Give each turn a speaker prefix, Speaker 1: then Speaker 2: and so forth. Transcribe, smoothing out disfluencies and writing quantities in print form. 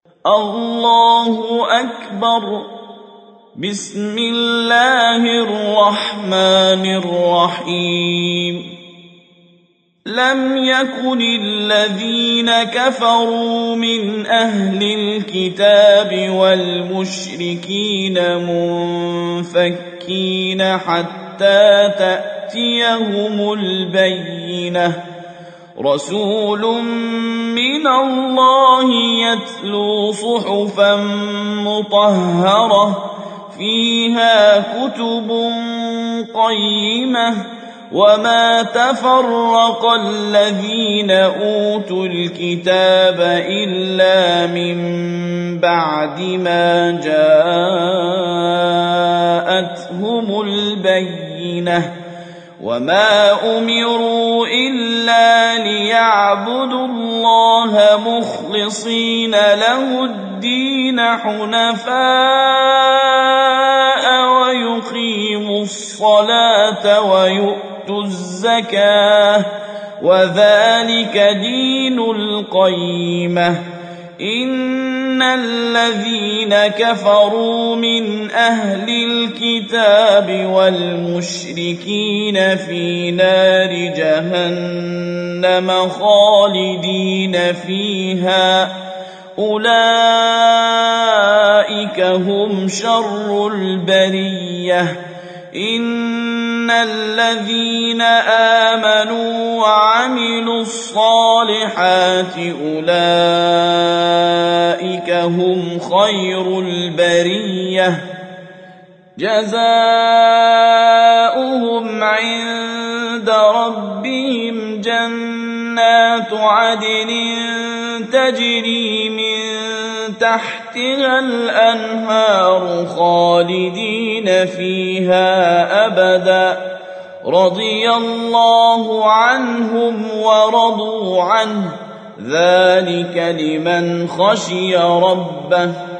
Speaker 1: الله أكبر. بسم الله الرحمن الرحيم. لم يكن الذين كفروا من أهل الكتاب والمشركين منفكين حتى تأتيهم البينة. رسول من الله يتلو صحفا مطهرة فيها كتب قيمة وما تفرق الذين أوتوا الكتاب إلا من بعد ما جاءتهم البينة وما أمروا إلا ليعبدوا الله مخلصين له الدين حنفاء ويقيموا الصلاة ويؤتوا الزكاة وذلك دين القيمة. إن الذين كفروا من أهل الكتاب والمشركين في نار جهنم خالدين فيها أولئك هم شر البرية. إن الذين آمنوا وعملوا الصالحات أولئك هم خير البرية. جزاؤهم عند ربهم جنات عدن تجري من تحتها الأنهار خالدين فيها أبدا رضي الله عنهم ورضوا عنه ذلك لمن خشي ربه.